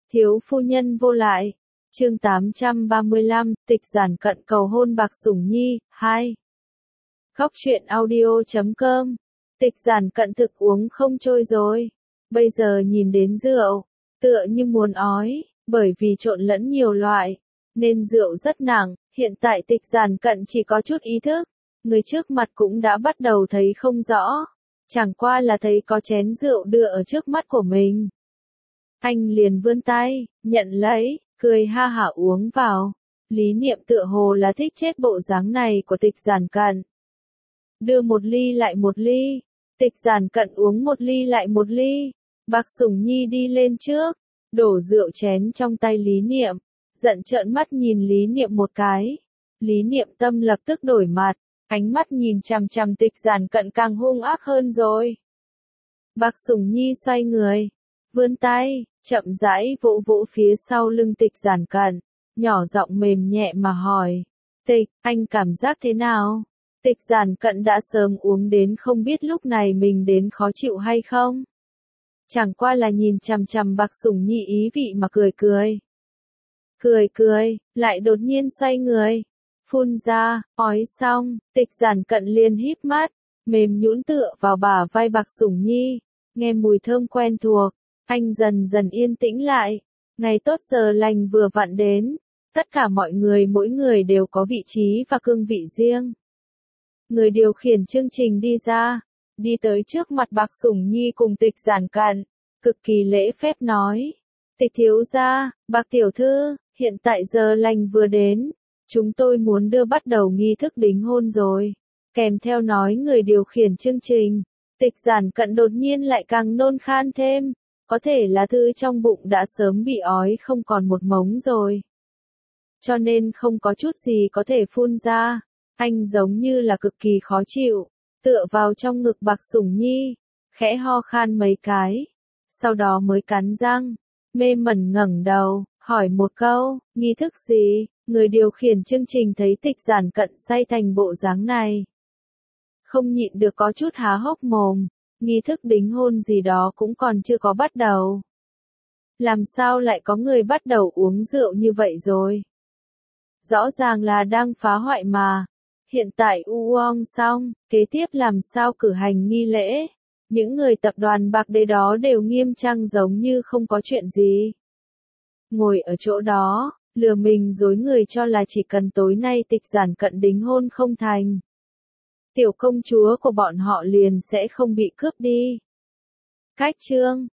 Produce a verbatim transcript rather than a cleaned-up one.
Thiếu phu nhân vô lại. Chương tám trăm ba mươi lăm, Tịch Giản Cận cầu hôn Bạc Sủng Nhi, hai. Khóc chuyện audio chấm com. Tịch Giản Cận thực uống không trôi rồi. Bây giờ nhìn đến rượu, tựa như muốn ói, bởi vì trộn lẫn nhiều loại, nên rượu rất nặng. Hiện tại Tịch Giản Cận chỉ có chút ý thức, người trước mặt cũng đã bắt đầu thấy không rõ. Chẳng qua là thấy có chén rượu đưa ở trước mắt của mình. Anh liền vươn tay, nhận lấy, cười ha hả uống vào. Lý Niệm tựa hồ là thích chết bộ dáng này của Tịch Giản Cận. Đưa một ly lại một ly. Tịch Giản Cận uống một ly lại một ly. Bạc Sủng Nhi đi lên trước, đổ rượu chén trong tay Lý Niệm, giận trợn mắt nhìn Lý Niệm một cái. Lý Niệm tâm lập tức đổi mặt, ánh mắt nhìn chằm chằm Tịch Giản Cận càng hung ác hơn rồi. Bạc Sủng Nhi xoay người, vươn tay, chậm rãi vỗ vỗ phía sau lưng Tịch Giản Cận, nhỏ giọng mềm nhẹ mà hỏi, Tịch, anh cảm giác thế nào? Tịch Giản Cận đã sớm uống đến không biết lúc này mình đến khó chịu hay không. Chẳng qua là nhìn chằm chằm Bạc Sủng Nhi ý vị mà cười cười. Cười cười, lại đột nhiên xoay người, phun ra, ói xong, Tịch Giản Cận liền híp mắt, mềm nhũn tựa vào bả vai Bạc Sủng Nhi, nghe mùi thơm quen thuộc, anh dần dần yên tĩnh lại. Ngày tốt giờ lành vừa vặn đến, tất cả mọi người mỗi người đều có vị trí và cương vị riêng. Người điều khiển chương trình đi ra, đi tới trước mặt Bạc Sủng Nhi cùng Tịch Giản Cận, cực kỳ lễ phép nói, Tịch thiếu gia, Bạc tiểu thư, hiện tại giờ lành vừa đến, chúng tôi muốn đưa bắt đầu nghi thức đính hôn rồi. Kèm theo nói người điều khiển chương trình, Tịch Giản Cận đột nhiên lại càng nôn khan thêm, có thể là thứ trong bụng đã sớm bị ói không còn một mống rồi. Cho nên không có chút gì có thể phun ra, anh giống như là cực kỳ khó chịu, tựa vào trong ngực Bạc Sủng Nhi, khẽ ho khan mấy cái, sau đó mới cắn răng, mê mẩn ngẩng đầu, hỏi một câu, nghi thức gì? Người điều khiển chương trình thấy Tịch Giản Cận say thành bộ dáng này, không nhịn được có chút há hốc mồm, nghi thức đính hôn gì đó cũng còn chưa có bắt đầu. Làm sao lại có người bắt đầu uống rượu như vậy rồi? Rõ ràng là đang phá hoại mà. Hiện tại u oong xong, kế tiếp làm sao cử hành nghi lễ? Những người tập đoàn bạc đế đó đều nghiêm trang giống như không có chuyện gì. Ngồi ở chỗ đó, lừa mình dối người cho là chỉ cần tối nay Tịch Giản Cận đính hôn không thành, tiểu công chúa của bọn họ liền sẽ không bị cướp đi. Cách chương